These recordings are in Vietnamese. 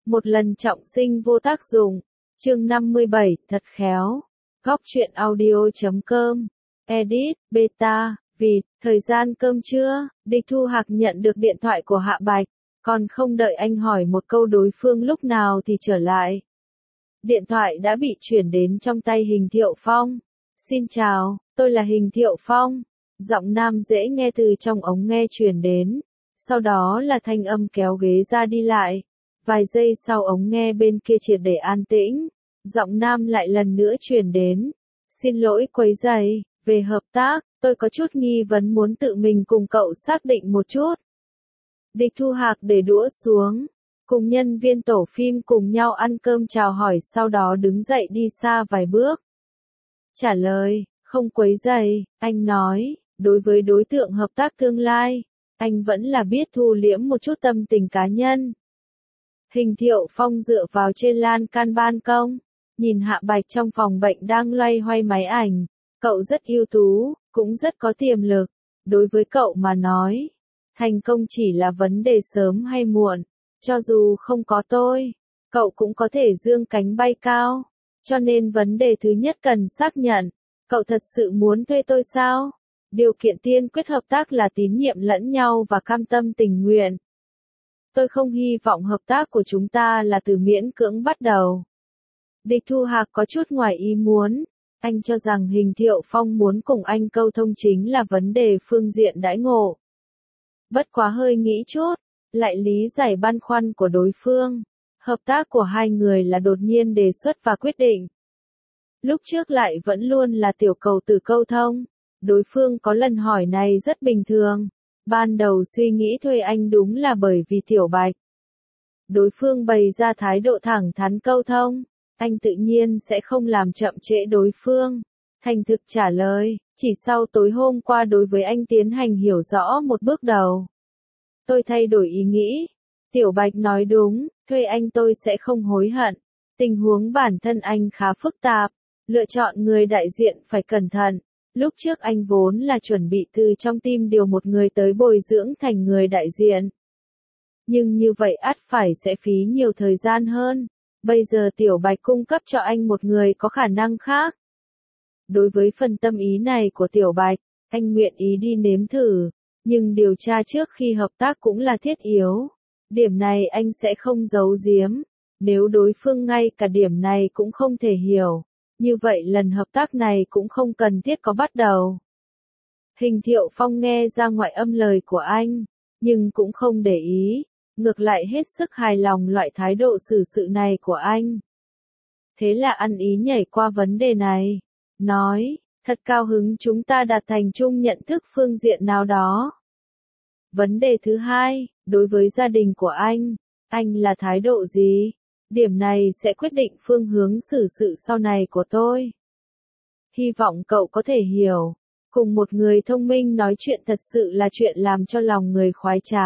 Một lần trọng sinh vô tác dụng. Chương 57, thật khéo. Góc truyện audio.com. Edit, beta, vịt, thời gian cơm trưa, Địch Thu Hạc nhận được điện thoại của Hạ Bạch, còn không đợi anh hỏi một câu đối phương lúc nào thì trở lại. Điện thoại đã bị chuyển đến trong tay Hình Thiệu Phong. Xin chào, tôi là Hình Thiệu Phong. Giọng nam dễ nghe từ trong ống nghe truyền đến. Sau đó là thanh âm kéo ghế ra đi lại. Vài giây sau ống nghe bên kia triệt để an tĩnh. Giọng nam lại lần nữa truyền đến. Xin lỗi quấy rầy, về hợp tác, tôi có chút nghi vấn muốn tự mình cùng cậu xác định một chút. Địch Thu Hạc để đũa xuống. Cùng nhân viên tổ phim cùng nhau ăn cơm chào hỏi sau đó đứng dậy đi xa vài bước. Trả lời, không quấy rầy, anh nói, đối với đối tượng hợp tác tương lai, anh vẫn là biết thu liễm một chút tâm tình cá nhân. Hình Thiệu Phong dựa vào trên lan can ban công, nhìn Hạ Bạch trong phòng bệnh đang loay hoay máy ảnh, cậu rất ưu tú, cũng rất có tiềm lực, đối với cậu mà nói, thành công chỉ là vấn đề sớm hay muộn, cho dù không có tôi, cậu cũng có thể dương cánh bay cao, cho nên vấn đề thứ nhất cần xác nhận, cậu thật sự muốn thuê tôi sao? Điều kiện tiên quyết hợp tác là tín nhiệm lẫn nhau và cam tâm tình nguyện. Tôi không hy vọng hợp tác của chúng ta là từ miễn cưỡng bắt đầu. Địch Thu Hạc có chút ngoài ý muốn, anh cho rằng Hình Thiệu Phong muốn cùng anh câu thông chính là vấn đề phương diện đãi ngộ. Bất quá hơi nghĩ chút, lại lý giải băn khoăn của đối phương. Hợp tác của hai người là đột nhiên đề xuất và quyết định. Lúc trước lại vẫn luôn là tiểu cầu từ câu thông. Đối phương có lần hỏi này rất bình thường. Ban đầu suy nghĩ thuê anh đúng là bởi vì Tiểu Bạch. Đối phương bày ra thái độ thẳng thắn câu thông. Anh tự nhiên sẽ không làm chậm trễ đối phương. Thành thực trả lời, chỉ sau tối hôm qua đối với anh tiến hành hiểu rõ một bước đầu. Tôi thay đổi ý nghĩ. Tiểu Bạch nói đúng, thuê anh tôi sẽ không hối hận. Tình huống bản thân anh khá phức tạp. Lựa chọn người đại diện phải cẩn thận. Lúc trước anh vốn là chuẩn bị từ trong team điều một người tới bồi dưỡng thành người đại diện. Nhưng như vậy ắt phải sẽ phí nhiều thời gian hơn. Bây giờ Tiểu Bạch cung cấp cho anh một người có khả năng khác. Đối với phần tâm ý này của Tiểu Bạch, anh nguyện ý đi nếm thử. Nhưng điều tra trước khi hợp tác cũng là thiết yếu. Điểm này anh sẽ không giấu giếm. Nếu đối phương ngay cả điểm này cũng không thể hiểu. Như vậy lần hợp tác này cũng không cần thiết có bắt đầu. Hình Thiệu Phong nghe ra ngoại âm lời của anh, nhưng cũng không để ý, ngược lại hết sức hài lòng loại thái độ xử sự này của anh. Thế là ăn ý nhảy qua vấn đề này, nói, thật cao hứng chúng ta đạt thành chung nhận thức phương diện nào đó. Vấn đề thứ hai, đối với gia đình của anh là thái độ gì? Điểm này sẽ quyết định phương hướng xử sự sau này của tôi. Hy vọng cậu có thể hiểu. Cùng một người thông minh nói chuyện thật sự là chuyện làm cho lòng người khoái trá.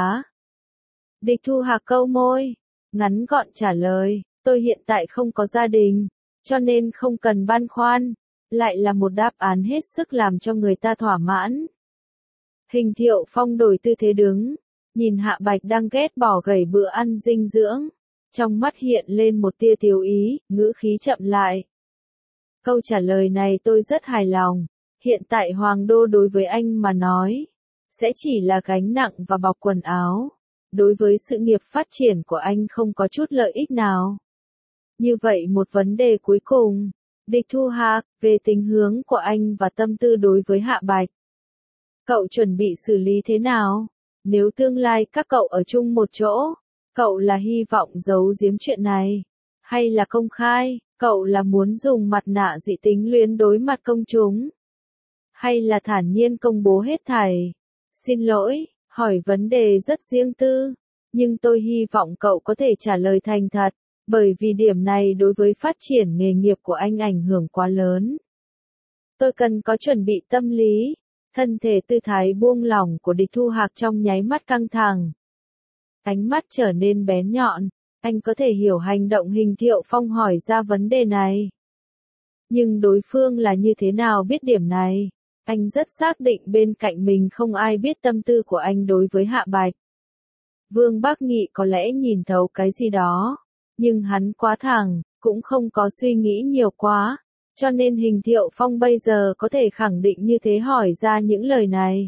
Địch Thu Hạc câu môi, ngắn gọn trả lời, tôi hiện tại không có gia đình, cho nên không cần băn khoăn. Lại là một đáp án hết sức làm cho người ta thỏa mãn. Hình Thiệu Phong đổi tư thế đứng, nhìn Hạ Bạch đang ghét bỏ gầy bữa ăn dinh dưỡng. Trong mắt hiện lên một tia tiêu ý, ngữ khí chậm lại. Câu trả lời này tôi rất hài lòng. Hiện tại Hoàng Đô đối với anh mà nói, sẽ chỉ là gánh nặng và bọc quần áo. Đối với sự nghiệp phát triển của anh không có chút lợi ích nào. Như vậy một vấn đề cuối cùng, Địch Thu Hạc, về tình hướng của anh và tâm tư đối với Hạ Bạch. Cậu chuẩn bị xử lý thế nào? Nếu tương lai các cậu ở chung một chỗ, cậu là hy vọng giấu giếm chuyện này, hay là công khai, cậu là muốn dùng mặt nạ dị tính luyến đối mặt công chúng, hay là thản nhiên công bố hết thảy. Xin lỗi, hỏi vấn đề rất riêng tư, nhưng tôi hy vọng cậu có thể trả lời thành thật, bởi vì điểm này đối với phát triển nghề nghiệp của anh ảnh hưởng quá lớn. Tôi cần có chuẩn bị tâm lý, thân thể tư thái buông lỏng của Địch Thu Hạc trong nháy mắt căng thẳng. Ánh mắt trở nên bén nhọn, anh có thể hiểu hành động Hình Thiệu Phong hỏi ra vấn đề này. Nhưng đối phương là như thế nào biết điểm này? Anh rất xác định bên cạnh mình không ai biết tâm tư của anh đối với Hạ Bạch. Vương Bắc Nghị có lẽ nhìn thấu cái gì đó. Nhưng hắn quá thẳng, cũng không có suy nghĩ nhiều quá, cho nên Hình Thiệu Phong bây giờ có thể khẳng định như thế hỏi ra những lời này.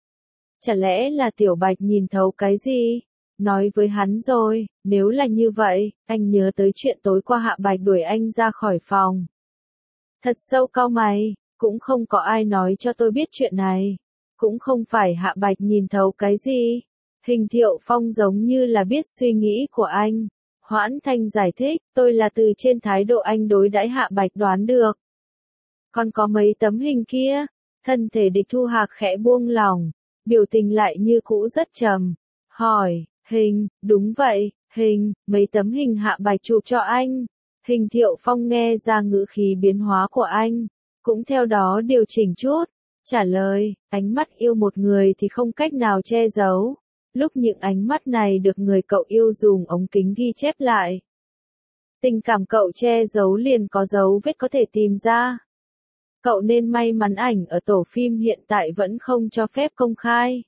Chả lẽ là Tiểu Bạch nhìn thấu cái gì? Nói với hắn rồi, nếu là như vậy, anh nhớ tới chuyện tối qua Hạ Bạch đuổi anh ra khỏi phòng. Thật sâu cau mày, cũng không có ai nói cho tôi biết chuyện này. Cũng không phải Hạ Bạch nhìn thấu cái gì. Hình Thiệu Phong giống như là biết suy nghĩ của anh. Hoãn Thanh giải thích, tôi là từ trên thái độ anh đối đãi Hạ Bạch đoán được. Còn có mấy tấm hình kia, thân thể Địch Thu Hạc khẽ buông lỏng, biểu tình lại như cũ rất trầm. Hỏi, hình, đúng vậy, hình, mấy tấm hình Hạ Bạch chụp cho anh. Hình Thiệu Phong nghe ra ngữ khí biến hóa của anh, cũng theo đó điều chỉnh chút, trả lời, ánh mắt yêu một người thì không cách nào che giấu. Lúc những ánh mắt này được người cậu yêu dùng ống kính ghi chép lại. Tình cảm cậu che giấu liền có dấu vết có thể tìm ra. Cậu nên may mắn ảnh ở tổ phim hiện tại vẫn không cho phép công khai.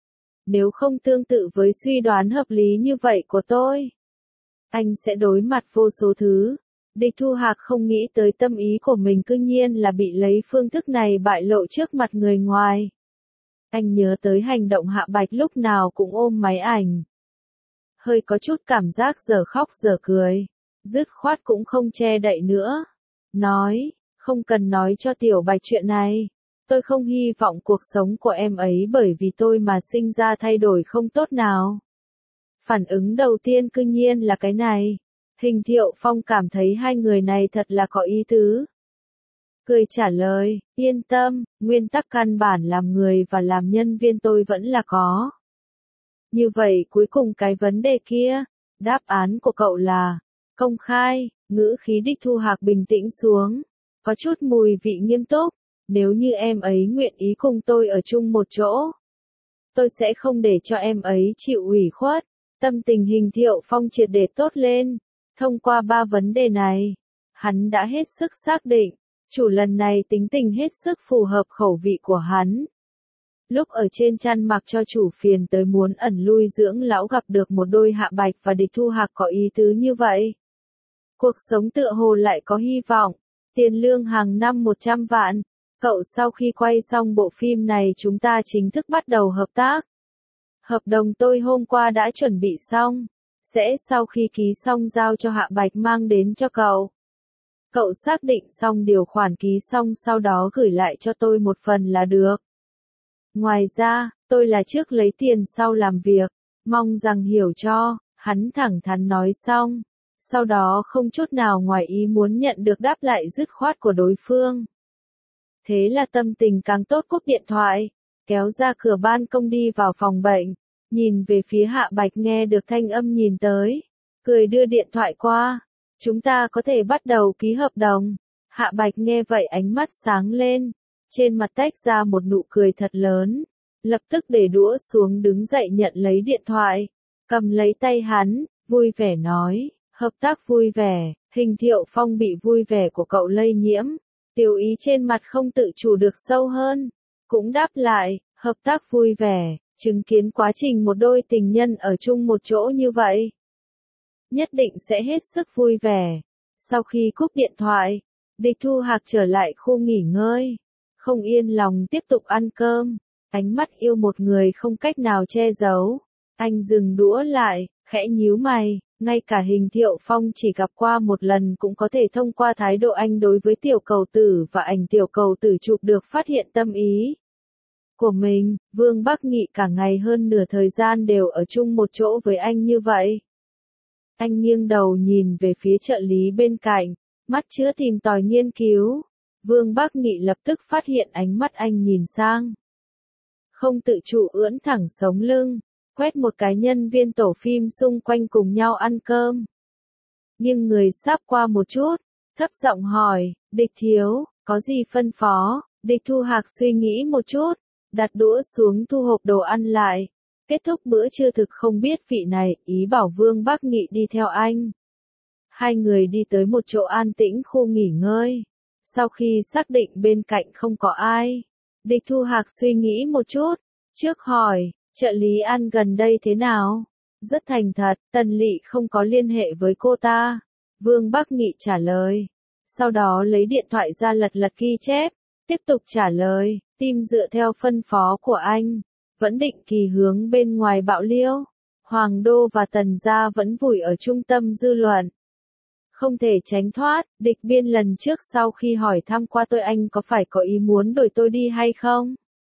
Nếu không tương tự với suy đoán hợp lý như vậy của tôi, anh sẽ đối mặt vô số thứ. Địch Thu Hạc không nghĩ tới tâm ý của mình cư nhiên là bị lấy phương thức này bại lộ trước mặt người ngoài. Anh nhớ tới hành động Hạ Bạch lúc nào cũng ôm máy ảnh. Hơi có chút cảm giác giờ khóc giờ cười. Dứt khoát cũng không che đậy nữa. Nói, không cần nói cho Tiểu Bạch chuyện này. Tôi không hy vọng cuộc sống của em ấy bởi vì tôi mà sinh ra thay đổi không tốt nào. Phản ứng đầu tiên cư nhiên là cái này. Hình Thiệu Phong cảm thấy hai người này thật là có ý tứ. Cười trả lời, yên tâm, nguyên tắc căn bản làm người và làm nhân viên tôi vẫn là có. Như vậy cuối cùng cái vấn đề kia, đáp án của cậu là, công khai, ngữ khí Địch Thu Hạc bình tĩnh xuống, có chút mùi vị nghiêm túc, nếu như em ấy nguyện ý cùng tôi ở chung một chỗ. Tôi sẽ không để cho em ấy chịu ủy khuất, tâm tình Hình Thiệu Phong triệt để tốt lên, thông qua 3 vấn đề này, hắn đã hết sức xác định. Chủ lần này tính tình hết sức phù hợp khẩu vị của hắn. Lúc ở trên chăn mặc cho chủ phiền tới muốn ẩn lui dưỡng lão gặp được một đôi Hạ Bạch và Địch Thu Hạc có ý tứ như vậy. Cuộc sống tựa hồ lại có hy vọng, tiền lương hàng năm 100 vạn. Cậu sau khi quay xong bộ phim này chúng ta chính thức bắt đầu hợp tác. Hợp đồng tôi hôm qua đã chuẩn bị xong, sẽ sau khi ký xong giao cho Hạ Bạch mang đến cho cậu. Cậu xác định xong điều khoản ký xong sau đó gửi lại cho tôi một phần là được. Ngoài ra, tôi là trước lấy tiền sau làm việc, mong rằng hiểu cho, hắn thẳng thắn nói xong. Sau đó không chút nào ngoài ý muốn nhận được đáp lại dứt khoát của đối phương. Thế là tâm tình càng tốt cúp điện thoại, kéo ra cửa ban công đi vào phòng bệnh, nhìn về phía Hạ Bạch nghe được thanh âm nhìn tới, cười đưa điện thoại qua. Chúng ta có thể bắt đầu ký hợp đồng. Hạ Bạch nghe vậy ánh mắt sáng lên, trên mặt tách ra một nụ cười thật lớn, lập tức để đũa xuống đứng dậy nhận lấy điện thoại, cầm lấy tay hắn, vui vẻ nói, hợp tác vui vẻ. Hình Thiệu Phong bị vui vẻ của cậu lây nhiễm, tiểu ý trên mặt không tự chủ được sâu hơn, cũng đáp lại, hợp tác vui vẻ, chứng kiến quá trình một đôi tình nhân ở chung một chỗ như vậy. Nhất định sẽ hết sức vui vẻ. Sau khi cúp điện thoại, Địch Thu Hạc trở lại khu nghỉ ngơi, không yên lòng tiếp tục ăn cơm, ánh mắt yêu một người không cách nào che giấu. Anh dừng đũa lại, khẽ nhíu mày, ngay cả Hình Thiệu Phong chỉ gặp qua một lần cũng có thể thông qua thái độ anh đối với tiểu cầu tử và ảnh tiểu cầu tử chụp được phát hiện tâm ý của mình. Vương Bắc Nghị cả ngày hơn nửa thời gian đều ở chung một chỗ với anh như vậy. Anh nghiêng đầu nhìn về phía trợ lý bên cạnh, mắt chứa tìm tòi nghiên cứu. Vương Bắc Nghị lập tức phát hiện ánh mắt anh nhìn sang. Không tự chủ ưỡn thẳng sống lưng, quét một cái nhân viên tổ phim xung quanh cùng nhau ăn cơm. Nhưng người sáp qua một chút, thấp giọng hỏi, Địch thiếu, có gì phân phó? Địch Thu Hạc suy nghĩ một chút, đặt đũa xuống thu hộp đồ ăn lại. Kết thúc bữa trưa thực không biết vị này, ý bảo Vương Bắc Nghị đi theo anh. Hai người đi tới một chỗ an tĩnh khu nghỉ ngơi. Sau khi xác định bên cạnh không có ai, Địch Thu Hạc suy nghĩ một chút, trước hỏi, trợ lý ăn gần đây thế nào? Rất thành thật, Tần Lị không có liên hệ với cô ta. Vương Bắc Nghị trả lời. Sau đó lấy điện thoại ra lật lật ghi chép, tiếp tục trả lời, team dựa theo phân phó của anh, vẫn định kỳ hướng bên ngoài bạo liêu. Hoàng đô và Tần gia vẫn vùi ở trung tâm dư luận. Không thể tránh thoát, địch biên lần trước sau khi hỏi thăm qua tôi anh có phải có ý muốn đổi tôi đi hay không?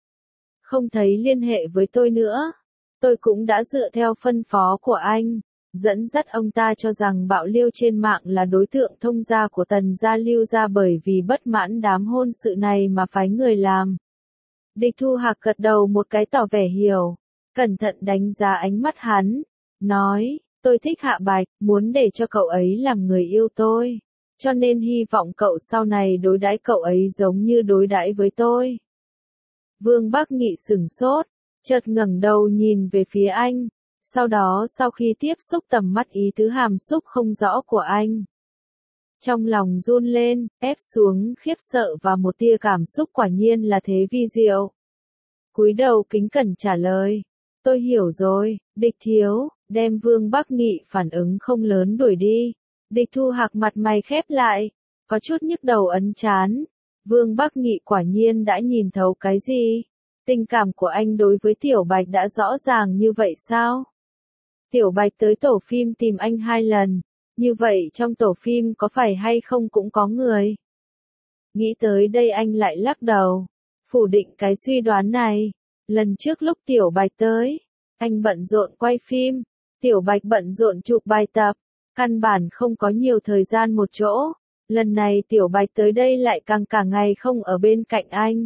Không thấy liên hệ với tôi nữa. Tôi cũng đã dựa theo phân phó của anh, dẫn dắt ông ta cho rằng bạo liêu trên mạng là đối tượng thông gia của Tần gia Lưu gia bởi vì bất mãn đám hôn sự này mà phái người làm. Địch Thu Hạc gật đầu một cái tỏ vẻ hiểu, cẩn thận đánh giá ánh mắt hắn, nói, tôi thích Hạ Bạch, muốn để cho cậu ấy làm người yêu tôi, cho nên hy vọng cậu sau này đối đãi cậu ấy giống như đối đãi với tôi. Vương Bắc Nghị sửng sốt, chợt ngẩng đầu nhìn về phía anh, sau đó sau khi tiếp xúc tầm mắt ý tứ hàm xúc không rõ của anh. Trong lòng run lên, ép xuống khiếp sợ và một tia cảm xúc quả nhiên là thế vi diệu. Cúi đầu kính cẩn trả lời, tôi hiểu rồi, Địch thiếu, đem Vương Bắc Nghị phản ứng không lớn đuổi đi. Địch Thu Hạc mặt mày khép lại, có chút nhức đầu ấn chán. Vương Bắc Nghị quả nhiên đã nhìn thấu cái gì? Tình cảm của anh đối với Tiểu Bạch đã rõ ràng như vậy sao? Tiểu Bạch tới tổ phim tìm anh 2 lần, như vậy trong tổ phim có phải hay không cũng có người? Nghĩ tới đây anh lại lắc đầu, phủ định cái suy đoán này. Lần trước lúc Tiểu Bạch tới, anh bận rộn quay phim, Tiểu Bạch bận rộn chụp bài tập, căn bản không có nhiều thời gian một chỗ. Lần này Tiểu Bạch tới đây lại càng cả ngày không ở bên cạnh anh.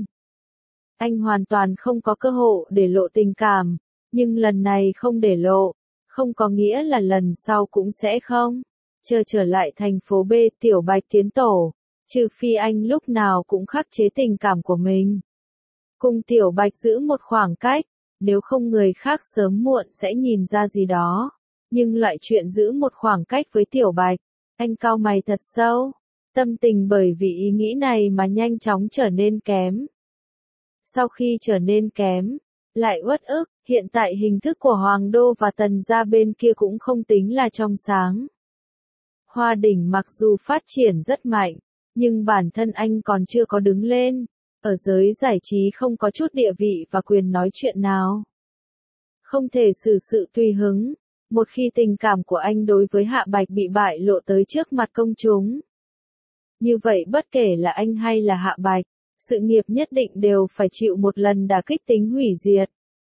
Anh hoàn toàn không có cơ hội để lộ tình cảm, nhưng lần này không để lộ, không có nghĩa là lần sau cũng sẽ không. Chờ trở lại thành phố B Tiểu Bạch tiến tổ, trừ phi anh lúc nào cũng khắc chế tình cảm của mình. Cùng Tiểu Bạch giữ một khoảng cách, nếu không người khác sớm muộn sẽ nhìn ra gì đó. Nhưng loại chuyện giữ một khoảng cách với Tiểu Bạch, anh cau mày thật sâu. Tâm tình bởi vì ý nghĩ này mà nhanh chóng trở nên kém. Sau khi trở nên kém, lại uất ức, hiện tại hình thức của Hoàng đô và Tần gia bên kia cũng không tính là trong sáng. Hoa đỉnh mặc dù phát triển rất mạnh, nhưng bản thân anh còn chưa có đứng lên, ở giới giải trí không có chút địa vị và quyền nói chuyện nào. Không thể xử sự tùy hứng, một khi tình cảm của anh đối với Hạ Bạch bị bại lộ tới trước mặt công chúng. Như vậy bất kể là anh hay là Hạ Bạch, sự nghiệp nhất định đều phải chịu một lần đả kích tính hủy diệt.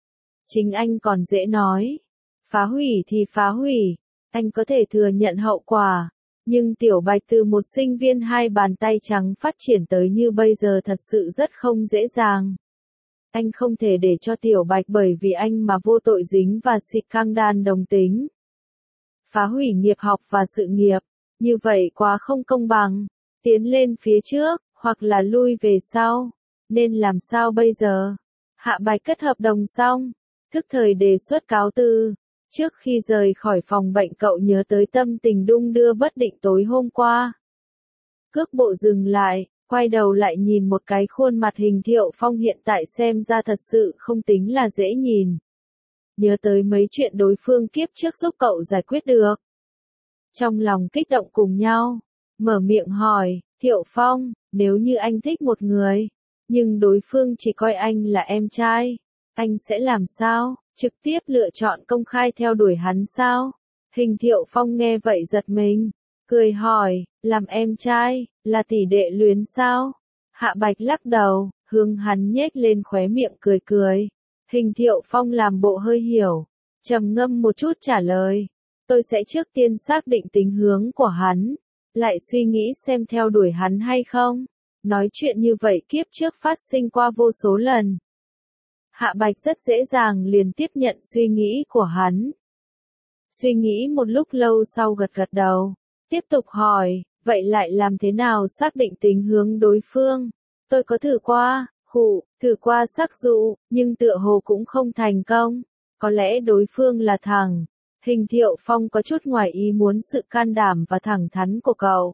Chính anh còn dễ nói, phá hủy thì phá hủy, anh có thể thừa nhận hậu quả, nhưng Tiểu Bạch từ một sinh viên 2 bàn tay trắng phát triển tới như bây giờ thật sự rất không dễ dàng. Anh không thể để cho Tiểu Bạch bởi vì anh mà vô tội dính và scandal đồng tính. Phá hủy nghiệp học và sự nghiệp, như vậy quá không công bằng, tiến lên phía trước, hoặc là lui về sau, nên làm sao bây giờ? Hạ Bạch kết hợp đồng xong, thức thời đề xuất cáo từ. Trước khi rời khỏi phòng bệnh cậu nhớ tới tâm tình đung đưa bất định tối hôm qua. Cước bộ dừng lại, quay đầu lại nhìn một cái khuôn mặt Hình Thiệu Phong hiện tại xem ra thật sự không tính là dễ nhìn. Nhớ tới mấy chuyện đối phương kiếp trước giúp cậu giải quyết được. Trong lòng kích động cùng nhau, mở miệng hỏi, Thiệu Phong, nếu như anh thích một người, nhưng đối phương chỉ coi anh là em trai, anh sẽ làm sao? Trực tiếp lựa chọn công khai theo đuổi hắn sao? Hình Thiệu Phong nghe vậy giật mình, cười hỏi, làm em trai, là tỷ đệ luyến sao? Hạ Bạch lắc đầu, hướng hắn nhếch lên khóe miệng cười cười. Hình Thiệu Phong làm bộ hơi hiểu, trầm ngâm một chút trả lời, tôi sẽ trước tiên xác định tính hướng của hắn, lại suy nghĩ xem theo đuổi hắn hay không. Nói chuyện như vậy kiếp trước phát sinh qua vô số lần. Hạ Bạch rất dễ dàng liền tiếp nhận suy nghĩ của hắn. Suy nghĩ một lúc lâu sau gật gật đầu, tiếp tục hỏi, vậy lại làm thế nào xác định tính hướng đối phương? Tôi có thử qua, thử qua sắc dụ, nhưng tựa hồ cũng không thành công. Có lẽ đối phương là thằng. Hình Thiệu Phong có chút ngoài ý muốn sự can đảm và thẳng thắn của cậu.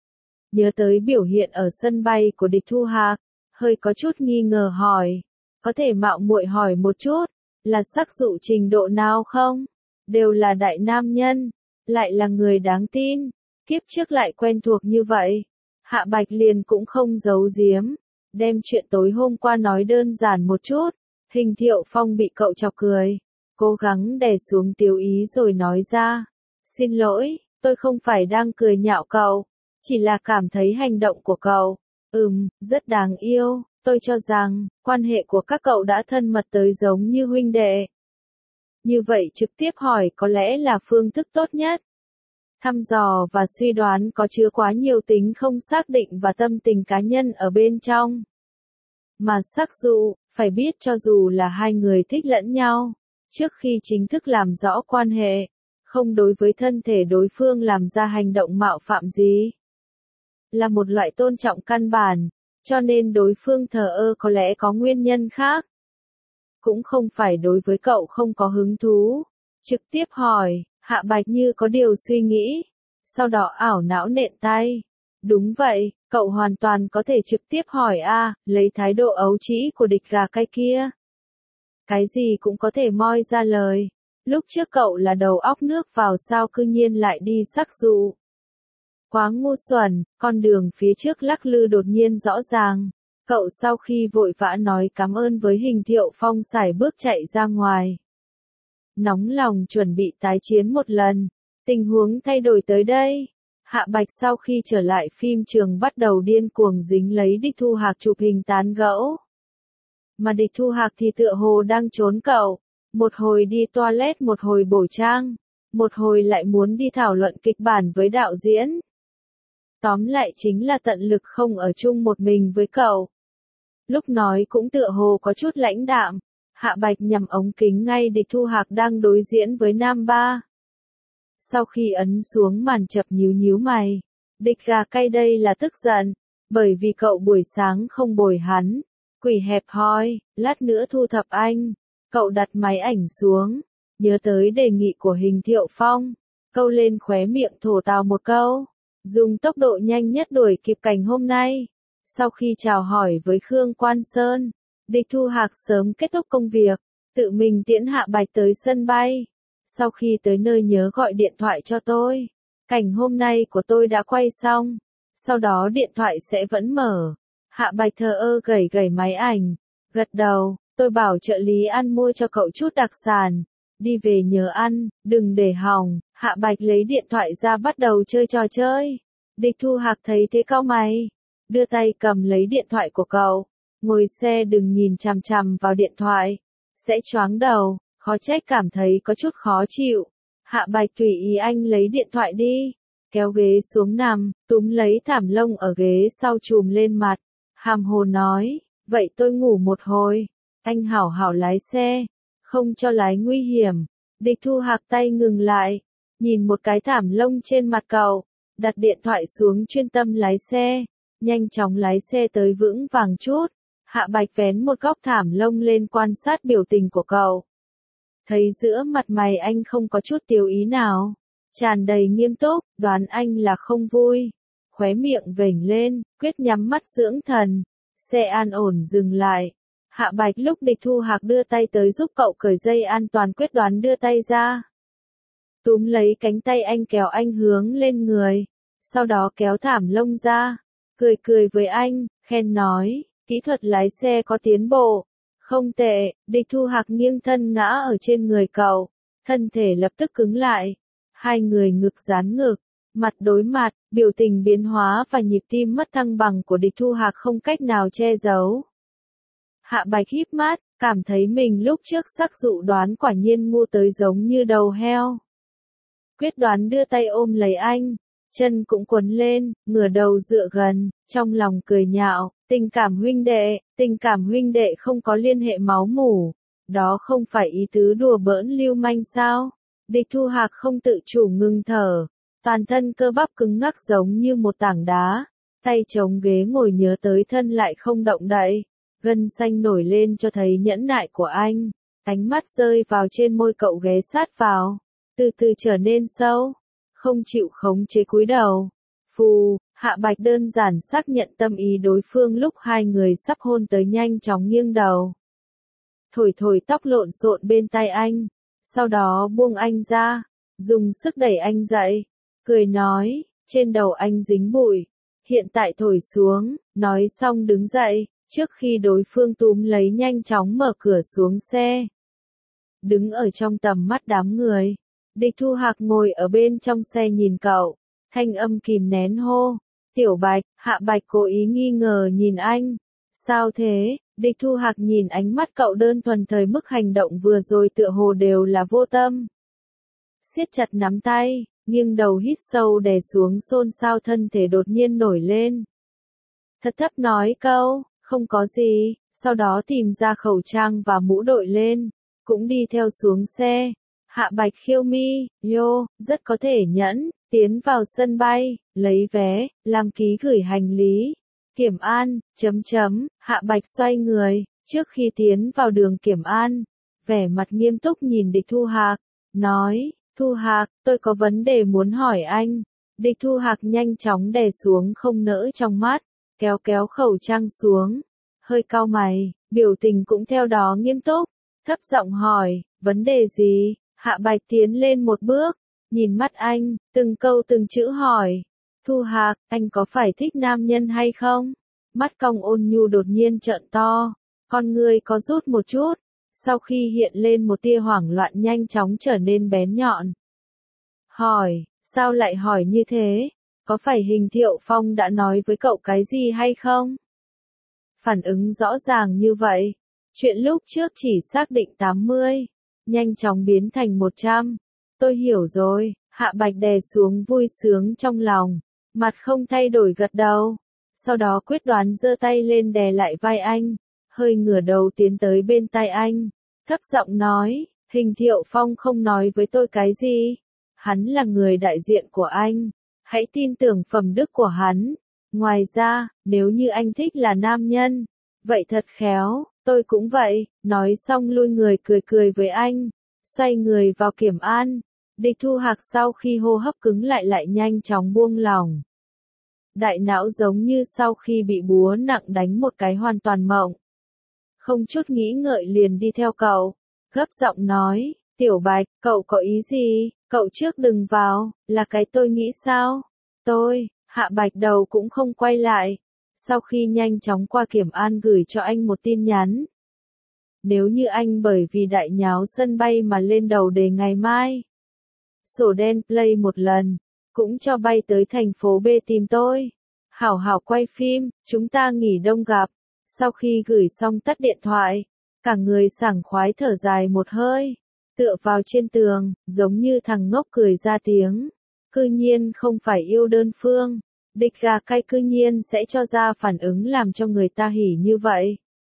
Nhớ tới biểu hiện ở sân bay của Địch Thu Hạc, hơi có chút nghi ngờ hỏi, có thể mạo muội hỏi một chút, là sắc dụ trình độ nào không? đều là đại nam nhân, lại là người đáng tin, kiếp trước lại quen thuộc như vậy. Hạ Bạch liền cũng không giấu giếm, đem chuyện tối hôm qua nói đơn giản một chút. Hình Thiệu Phong bị cậu chọc cười, cố gắng đè xuống tiêu ý rồi nói ra. Xin lỗi, tôi không phải đang cười nhạo cậu, chỉ là cảm thấy hành động của cậu, rất đáng yêu. Tôi cho rằng, quan hệ của các cậu đã thân mật tới giống như huynh đệ. Như vậy trực tiếp hỏi có lẽ là phương thức tốt nhất. Thăm dò và suy đoán có chứa quá nhiều tính không xác định và tâm tình cá nhân ở bên trong. Mà sắc dụ, phải biết cho dù là hai người thích lẫn nhau, trước khi chính thức làm rõ quan hệ, không đối với thân thể đối phương làm ra hành động mạo phạm gì. Là một loại tôn trọng căn bản, cho nên đối phương thờ ơ có lẽ có nguyên nhân khác. Cũng không phải đối với cậu không có hứng thú. Trực tiếp hỏi, Hạ Bạch như có điều suy nghĩ, sau đó ảo não nện tay. Đúng vậy, cậu hoàn toàn có thể trực tiếp hỏi lấy thái độ ấu trĩ của địch gà cay kia. Cái gì cũng có thể moi ra lời. Lúc trước cậu là đầu óc nước vào sao cư nhiên lại đi sắc dụ. Quá ngu xuẩn, con đường phía trước lắc lư đột nhiên rõ ràng. Cậu sau khi vội vã nói cảm ơn với Hình Thiệu Phong sải bước chạy ra ngoài. Nóng lòng chuẩn bị tái chiến một lần. Tình huống thay đổi tới đây. Hạ Bạch sau khi trở lại phim trường bắt đầu điên cuồng dính lấy Địch Thu Hạc chụp hình tán gẫu. Mà Địch Thu Hạc thì tựa hồ đang trốn cậu. Một hồi đi toilet, một hồi bổ trang. Một hồi lại muốn đi thảo luận kịch bản với đạo diễn. Tóm lại chính là tận lực không ở chung một mình với cậu. Lúc nói cũng tựa hồ có chút lãnh đạm. Hạ Bạch nhằm ống kính ngay Địch Thu Hạc đang đối diễn với Nam Ba. Sau khi ấn xuống màn chập nhíu nhíu mày. Địch gà cay đây là tức giận. Bởi vì cậu buổi sáng không bồi hắn. Quỷ hẹp hòi, lát nữa thu thập anh. Cậu đặt máy ảnh xuống. Nhớ tới đề nghị của Hình Thiệu Phong. Câu lên khóe miệng thổ tào một câu. Dùng tốc độ nhanh nhất đuổi kịp cảnh hôm nay. Sau khi chào hỏi với Khương Quan Sơn, Địch Thu Hạc sớm kết thúc công việc, tự mình tiễn Hạ Bạch tới sân bay. Sau khi tới nơi nhớ gọi điện thoại cho tôi. Cảnh hôm nay của tôi đã quay xong, sau đó điện thoại sẽ vẫn mở. Hạ Bạch thờ ơ gẩy gẩy máy ảnh, gật đầu, tôi bảo trợ lý ăn mua cho cậu chút đặc sản. Đi về nhớ ăn, đừng để hỏng. Hạ Bạch lấy điện thoại ra bắt đầu chơi trò chơi. Địch Thu Hạc thấy thế cau mày, đưa tay cầm lấy điện thoại của cậu. Ngồi xe đừng nhìn chằm chằm vào điện thoại, sẽ choáng đầu, khó trách cảm thấy có chút khó chịu. Hạ Bạch tùy ý anh lấy điện thoại đi, kéo ghế xuống nằm, túm lấy thảm lông ở ghế sau chùm lên mặt, hàm hồ nói, vậy tôi ngủ một hồi, anh hảo hảo lái xe, không cho lái nguy hiểm. Địch Thu Hạc tay ngừng lại, nhìn một cái thảm lông trên mặt cậu, đặt điện thoại xuống chuyên tâm lái xe, nhanh chóng lái xe tới vững vàng chút. Hạ Bạch vén một góc thảm lông lên quan sát biểu tình của cậu. Thấy giữa mặt mày anh không có chút tiêu ý nào, tràn đầy nghiêm túc, đoán anh là không vui. Khóe miệng vểnh lên, quyết nhắm mắt dưỡng thần. Xe an ổn dừng lại. Hạ Bạch lúc Địch Thu Hạc đưa tay tới giúp cậu cởi dây an toàn quyết đoán đưa tay ra. Túm lấy cánh tay anh kéo anh hướng lên người. Sau đó kéo thảm lông ra. Cười cười với anh, khen nói, kỹ thuật lái xe có tiến bộ. Không tệ. Địch Thu Hạc nghiêng thân ngã ở trên người cậu. Thân thể lập tức cứng lại. Hai người ngực dán ngực. Mặt đối mặt, biểu tình biến hóa và nhịp tim mất thăng bằng của Địch Thu Hạc không cách nào che giấu. Hạ Bạch híp mắt, cảm thấy mình lúc trước sắc dụ đoán quả nhiên ngu tới giống như đầu heo. Quyết đoán đưa tay ôm lấy anh, chân cũng quấn lên, ngửa đầu dựa gần, trong lòng cười nhạo, tình cảm huynh đệ không có liên hệ máu mủ, đó không phải ý tứ đùa bỡn lưu manh sao? Địch Thu Hạc không tự chủ ngừng thở, toàn thân cơ bắp cứng ngắc giống như một tảng đá, tay chống ghế ngồi nhớ tới thân lại không động đậy. Gân xanh nổi lên cho thấy nhẫn nại của anh, ánh mắt rơi vào trên môi cậu ghé sát vào, từ từ trở nên sâu, không chịu khống chế cúi đầu. Phù, Hạ Bạch đơn giản xác nhận tâm ý đối phương lúc hai người sắp hôn tới nhanh chóng nghiêng đầu. Thổi thổi tóc lộn xộn bên tai anh, sau đó buông anh ra, dùng sức đẩy anh dậy, cười nói, trên đầu anh dính bụi, hiện tại thổi xuống, nói xong đứng dậy, trước khi đối phương túm lấy nhanh chóng mở cửa xuống xe. Đứng ở trong tầm mắt đám người, Địch Thu Hạc ngồi ở bên trong xe nhìn cậu, thanh âm kìm nén hô, Tiểu Bạch. Hạ Bạch cố ý nghi ngờ nhìn anh, sao thế? Địch Thu Hạc nhìn ánh mắt cậu đơn thuần thời mức hành động vừa rồi tựa hồ đều là vô tâm. Siết chặt nắm tay, nghiêng đầu hít sâu đè xuống xôn xao thân thể đột nhiên nổi lên. Thật thấp nói câu, không có gì, sau đó tìm ra khẩu trang và mũ đội lên, cũng đi theo xuống xe. Hạ Bạch khiêu mi, rất có thể nhẫn, tiến vào sân bay, lấy vé, làm ký gửi hành lý. Kiểm an, Hạ Bạch xoay người, trước khi tiến vào đường kiểm an, vẻ mặt nghiêm túc nhìn Địch Thu Hạc, nói, Thu Hạc, tôi có vấn đề muốn hỏi anh. Địch Thu Hạc nhanh chóng đè xuống không nỡ trong mắt, kéo kéo khẩu trang xuống, hơi cau mày, biểu tình cũng theo đó nghiêm túc, thấp giọng hỏi, vấn đề gì? Hạ Bạch tiến lên một bước, nhìn mắt anh, từng câu từng chữ hỏi, Thu Hạc, anh có phải thích nam nhân hay không? Mắt cong ôn nhu đột nhiên trợn to, con ngươi có rút một chút, sau khi hiện lên một tia hoảng loạn nhanh chóng trở nên bén nhọn. Hỏi, sao lại hỏi như thế? Có phải Hình Thiệu Phong đã nói với cậu cái gì hay không? Phản ứng rõ ràng như vậy, chuyện lúc trước chỉ xác định 80, nhanh chóng biến thành 100. Tôi hiểu rồi, Hạ Bạch đè xuống vui sướng trong lòng, mặt không thay đổi gật đầu, sau đó quyết đoán giơ tay lên đè lại vai anh, hơi ngửa đầu tiến tới bên tai anh, thấp giọng nói, Hình Thiệu Phong không nói với tôi cái gì, hắn là người đại diện của anh, hãy tin tưởng phẩm đức của hắn. Ngoài ra, nếu như anh thích là nam nhân, vậy thật khéo, tôi cũng vậy, nói xong lui người cười cười với anh, xoay người vào kiểm an. Địch Thu Hạc sau khi hô hấp cứng lại nhanh chóng buông lỏng. Đại não giống như sau khi bị búa nặng đánh một cái hoàn toàn mộng. Không chút nghĩ ngợi liền đi theo cậu, gấp giọng nói, Tiểu Bạch, cậu có ý gì, cậu trước đừng vào, là cái tôi nghĩ sao? Hạ Bạch đầu cũng không quay lại, sau khi nhanh chóng qua kiểm an gửi cho anh một tin nhắn. Nếu như anh bởi vì đại nháo sân bay mà lên đầu đề ngày mai, sổ đen play một lần, cũng cho bay tới thành phố B tìm tôi. Hảo hảo quay phim, chúng ta nghỉ đông gặp. Sau khi gửi xong tắt điện thoại, cả người sảng khoái thở dài một hơi, tựa vào trên tường, giống như thằng ngốc cười ra tiếng. Cư nhiên không phải yêu đơn phương, địch gà cay cư nhiên sẽ cho ra phản ứng làm cho người ta hỉ như vậy.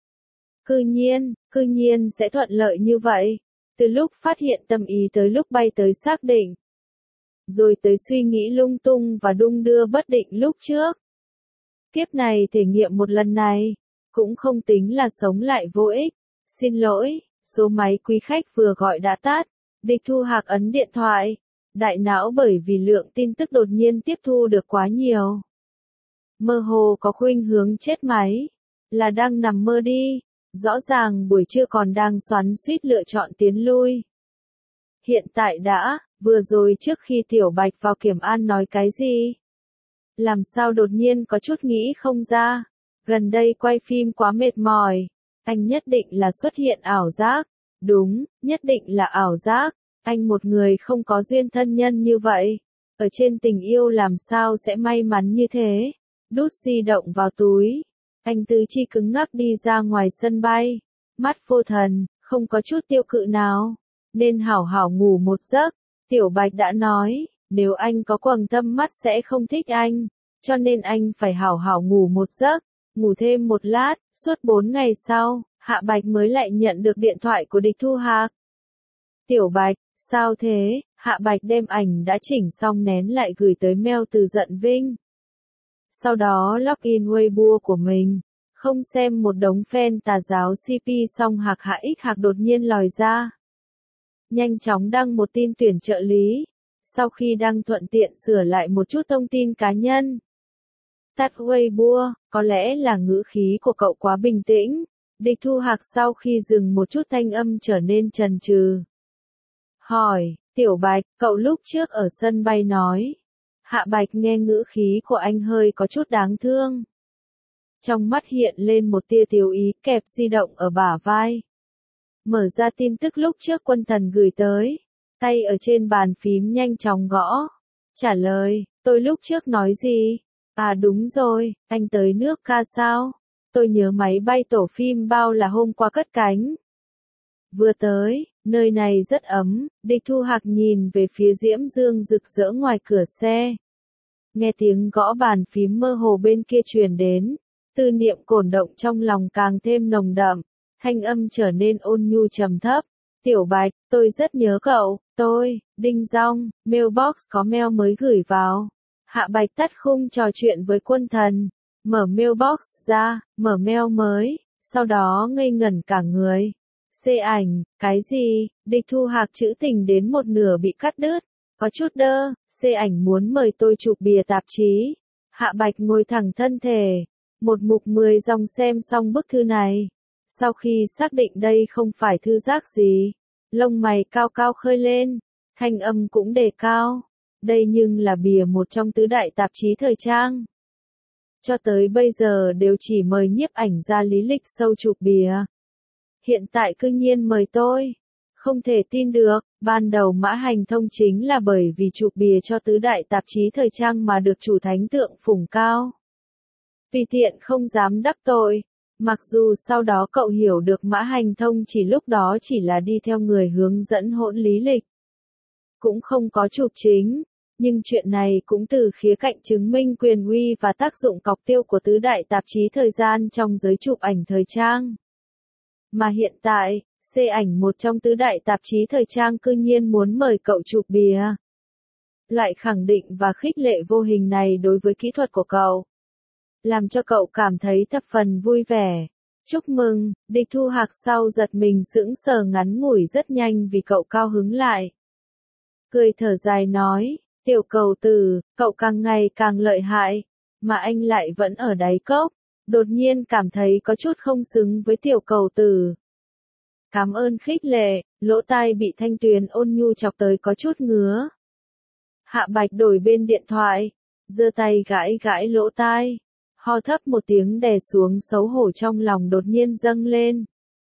Cư nhiên sẽ thuận lợi như vậy, từ lúc phát hiện tâm ý tới lúc bay tới xác định. Rồi tới suy nghĩ lung tung và đung đưa bất định lúc trước. Kiếp này thể nghiệm một lần này, cũng không tính là sống lại vô ích. Xin lỗi, số máy quý khách vừa gọi đã tắt. Địch Thu Hạc ấn điện thoại. Đại não bởi vì lượng tin tức đột nhiên tiếp thu được quá nhiều, mơ hồ có khuynh hướng chết máy, là đang nằm mơ đi, rõ ràng buổi trưa còn đang xoắn xuýt lựa chọn tiến lui. Hiện tại đã, vừa rồi trước khi Tiểu Bạch vào kiểm an nói cái gì? Làm sao đột nhiên có chút nghĩ không ra, gần đây quay phim quá mệt mỏi, anh nhất định là xuất hiện ảo giác, đúng, nhất định là ảo giác. Anh một người không có duyên thân nhân như vậy, ở trên tình yêu làm sao sẽ may mắn như thế. Đút di động vào túi, anh tứ chi cứng ngắc đi ra ngoài sân bay, mắt vô thần, không có chút tiêu cự nào, nên hảo hảo ngủ một giấc. Tiểu Bạch đã nói, nếu anh có quầng thâm mắt sẽ không thích anh, cho nên anh phải hảo hảo ngủ một giấc, ngủ thêm một lát, suốt 4 ngày sau, Hạ Bạch mới lại nhận được điện thoại của Địch Thu Hạc. Tiểu Bạch, sao thế? Hạ Bạch đem ảnh đã chỉnh xong nén lại gửi tới mail từ Dận Vinh. Sau đó login Weibo của mình, không xem một đống fan tà giáo CP xong Hạc Hạ X Hạc đột nhiên lòi ra. Nhanh chóng đăng một tin tuyển trợ lý, sau khi đăng thuận tiện sửa lại một chút thông tin cá nhân. Tắt Weibo, có lẽ là ngữ khí của cậu quá bình tĩnh. Địch Thu Hạc sau khi dừng một chút thanh âm trở nên chần chừ. Hỏi, Tiểu Bạch, cậu lúc trước ở sân bay nói. Hạ Bạch nghe ngữ khí của anh hơi có chút đáng thương. Trong mắt hiện lên một tia tiểu ý, kẹp di động ở bả vai. Mở ra tin tức lúc trước Quân Thần gửi tới. Tay ở trên bàn phím nhanh chóng gõ. Trả lời, tôi lúc trước nói gì? À đúng rồi, anh tới nước ca sao? Tôi nhớ máy bay tổ phim bao là hôm qua cất cánh. Vừa tới, nơi này rất ấm, Địch Thu Hạc nhìn về phía diễm dương rực rỡ ngoài cửa xe. Nghe tiếng gõ bàn phím mơ hồ bên kia truyền đến, tư niệm cổn động trong lòng càng thêm nồng đậm, thanh âm trở nên ôn nhu trầm thấp. Tiểu Bạch, tôi rất nhớ cậu, Đinh Dong, mailbox có mail mới gửi vào. Hạ Bạch tắt khung trò chuyện với Quân Thần, mở mailbox ra, mở mail mới, sau đó ngây ngẩn cả người. Xê ảnh, cái gì? Địch Thu Hạc chữ tình đến một nửa bị cắt đứt, có chút đơ, xê ảnh muốn mời tôi chụp bìa tạp chí. Hạ Bạch ngồi thẳng thân thể, một mục 10 dòng xem xong bức thư này. Sau khi xác định đây không phải thư rác gì, lông mày cao cao khơi lên, thanh âm cũng đề cao. Đây nhưng là bìa một trong tứ đại tạp chí thời trang. Cho tới bây giờ đều chỉ mời nhiếp ảnh gia Lý Lịch Sâu chụp bìa. Hiện tại cư nhiên mời tôi. Không thể tin được, ban đầu Mã Hành Thông chính là bởi vì chụp bìa cho tứ đại tạp chí thời trang mà được chủ thánh tượng phủng cao. Vì tiện không dám đắc tội. Mặc dù sau đó cậu hiểu được Mã Hành Thông chỉ lúc đó chỉ là đi theo người hướng dẫn hỗn lý lịch. Cũng không có chụp chính. Nhưng chuyện này cũng từ khía cạnh chứng minh quyền uy và tác dụng cọc tiêu của tứ đại tạp chí thời gian trong giới chụp ảnh thời trang. Mà hiện tại, xê ảnh một trong tứ đại tạp chí thời trang cư nhiên muốn mời cậu chụp bìa. Loại khẳng định và khích lệ vô hình này đối với kỹ thuật của cậu, làm cho cậu cảm thấy thập phần vui vẻ. Chúc mừng, Địch Thu Hạc sau giật mình sững sờ ngắn ngủi rất nhanh vì cậu cao hứng lại. Cười thở dài nói, Tiểu Cầu Tử, cậu càng ngày càng lợi hại, mà anh lại vẫn ở đáy cốc. Đột nhiên cảm thấy có chút không xứng với Tiểu Cầu Tử. Cảm ơn khích lệ, lỗ tai bị Thanh Tuyền ôn nhu chọc tới có chút ngứa. Hạ Bạch đổi bên điện thoại, giơ tay gãi gãi lỗ tai, ho thấp một tiếng đè xuống xấu hổ trong lòng đột nhiên dâng lên.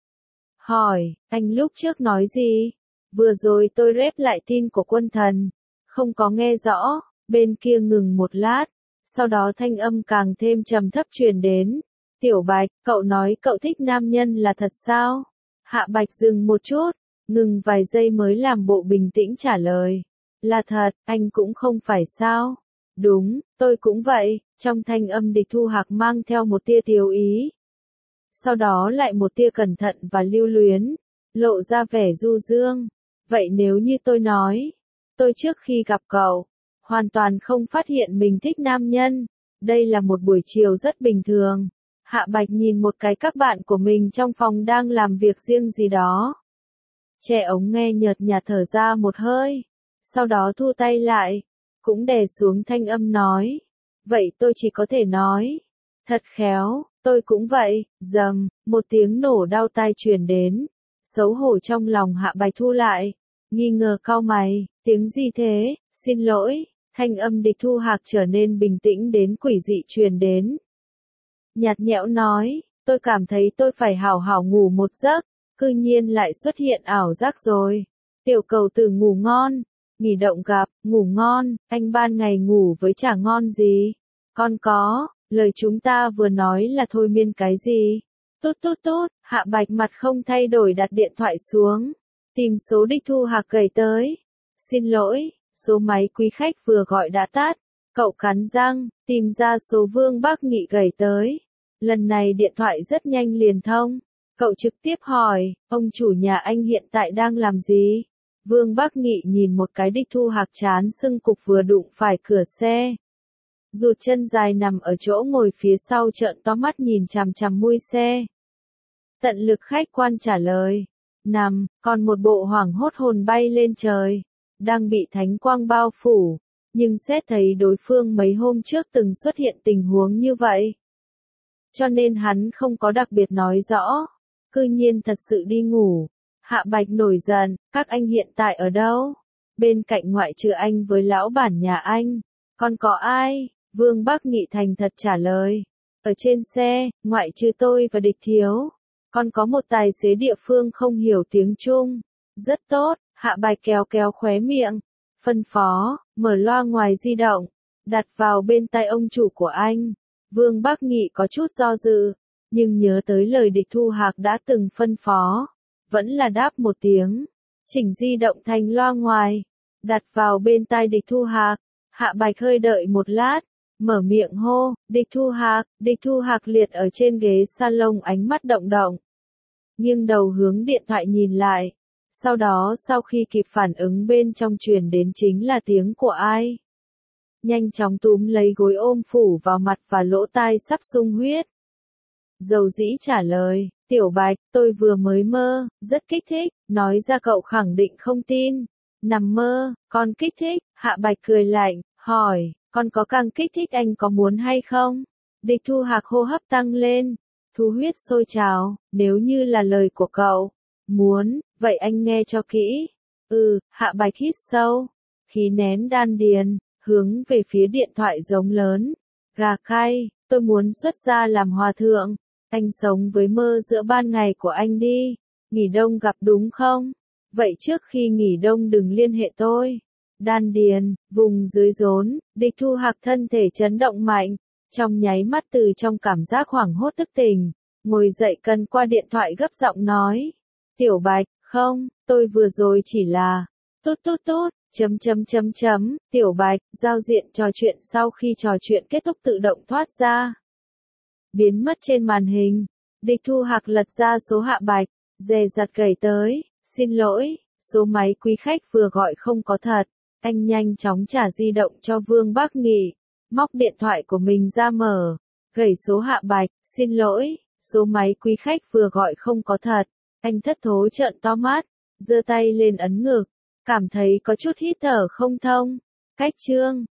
Hỏi, anh lúc trước nói gì? Vừa rồi tôi rep lại tin của Quân Thần, không có nghe rõ, bên kia ngừng một lát, sau đó thanh âm càng thêm trầm thấp truyền đến. Tiểu Bạch, cậu nói cậu thích nam nhân là thật sao? Hạ Bạch dừng một chút, ngừng vài giây mới làm bộ bình tĩnh trả lời. Là thật, anh cũng không phải sao? Đúng, tôi cũng vậy, trong thanh âm Địch Thu Hạc mang theo một tia tiếu ý. Sau đó lại một tia cẩn thận và lưu luyến, lộ ra vẻ du dương. Vậy nếu như tôi nói, tôi trước khi gặp cậu, hoàn toàn không phát hiện mình thích nam nhân. Đây là một buổi chiều rất bình thường. Hạ Bạch nhìn một cái các bạn của mình trong phòng đang làm việc riêng gì đó. Trẻ ống nghe nhợt nhạt thở ra một hơi. Sau đó thu tay lại. Cũng đè xuống thanh âm nói. Vậy tôi chỉ có thể nói. Thật khéo, tôi cũng vậy. Dầm, một tiếng nổ đau tai truyền đến. Xấu hổ trong lòng Hạ Bạch thu lại. Nghi ngờ cau mày, tiếng gì thế, xin lỗi. Thanh âm Địch Thu Hạc trở nên bình tĩnh đến quỷ dị truyền đến. Nhạt nhẽo nói, tôi cảm thấy tôi phải hảo hảo ngủ một giấc, cư nhiên lại xuất hiện ảo giác rồi. Tiểu Cầu Tử ngủ ngon, nghỉ động gặp, ngủ ngon, anh ban ngày ngủ với chả ngon gì. Con có, lời chúng ta vừa nói là thôi miên cái gì. Tút tút tút, Hạ Bạch mặt không thay đổi đặt điện thoại xuống, tìm số Địch Thu Hạc gửi tới. Xin lỗi, số máy quý khách vừa gọi đã tắt. Cậu cắn răng, tìm ra số Vương Bắc Nghị gửi tới. Lần này điện thoại rất nhanh liền thông. Cậu trực tiếp hỏi, ông chủ nhà anh hiện tại đang làm gì? Vương Bắc Nghị nhìn một cái Địch Thu Hạc chán sưng cục vừa đụng phải cửa xe. Rụt chân dài nằm ở chỗ ngồi phía sau trợn to mắt nhìn chằm chằm mui xe. Tận lực khách quan trả lời. Nằm, còn một bộ hoảng hốt hồn bay lên trời. Đang bị thánh quang bao phủ. Nhưng xét thấy đối phương mấy hôm trước từng xuất hiện tình huống như vậy. Cho nên hắn không có đặc biệt nói rõ. Cư nhiên thật sự đi ngủ. Hạ Bạch nổi giận, các anh hiện tại ở đâu? Bên cạnh ngoại trừ anh với lão bản nhà anh, còn có ai? Vương Bắc Nghị thành thật trả lời. Ở trên xe, ngoại trừ tôi và Địch Thiếu, còn có một tài xế địa phương không hiểu tiếng Trung. Rất tốt, Hạ Bạch kéo kéo khóe miệng. Phân phó, mở loa ngoài di động, đặt vào bên tai ông chủ của anh. Vương Bắc Nghị có chút do dự, nhưng nhớ tới lời Địch Thu Hạc đã từng phân phó, vẫn là đáp một tiếng. Chỉnh di động thành loa ngoài, đặt vào bên tai Địch Thu Hạc. Hạ Bạch hơi đợi một lát, mở miệng hô, Địch Thu Hạc liệt ở trên ghế salon, ánh mắt động động. Nghiêng đầu hướng điện thoại nhìn lại, sau đó sau khi kịp phản ứng bên trong truyền đến chính là tiếng của ai. Nhanh chóng túm lấy gối ôm phủ vào mặt và lỗ tai sắp sung huyết. Dầu dĩ trả lời, Tiểu Bạch, tôi vừa mới mơ, rất kích thích, nói ra cậu khẳng định không tin. Nằm mơ, con kích thích, Hạ Bạch cười lạnh, hỏi, con có càng kích thích anh có muốn hay không? Địch Thu Hạc hô hấp tăng lên, thu huyết sôi trào, nếu như là lời của cậu, muốn, vậy anh nghe cho kỹ. Hạ Bạch hít sâu, khí nén đan điền, hướng về phía điện thoại giống lớn. Gà cay, tôi muốn xuất gia làm hòa thượng. Anh sống với mơ giữa ban ngày của anh đi. Nghỉ đông gặp đúng không? Vậy trước khi nghỉ đông đừng liên hệ tôi. Đan điền, vùng dưới rốn, Địch Thu Hạc thân thể chấn động mạnh. Trong nháy mắt từ trong cảm giác hoảng hốt thức tỉnh, ngồi dậy cần qua điện thoại gấp giọng nói. Tiểu Bạch, không, tôi vừa rồi chỉ là, Tiểu Bạch, giao diện trò chuyện sau khi trò chuyện kết thúc tự động thoát ra. Biến mất trên màn hình, Địch Thu Hạc lật ra số Hạ Bạch, dè dặt gảy tới, xin lỗi, số máy quý khách vừa gọi không có thật. Anh nhanh chóng trả di động cho Vương Bắc Nghị, móc điện thoại của mình ra mở, gảy số Hạ Bạch, xin lỗi, số máy quý khách vừa gọi không có thật. Anh thất thố trợn to mắt, giơ tay lên ấn ngực, cảm thấy có chút hít thở không thông. Cách chương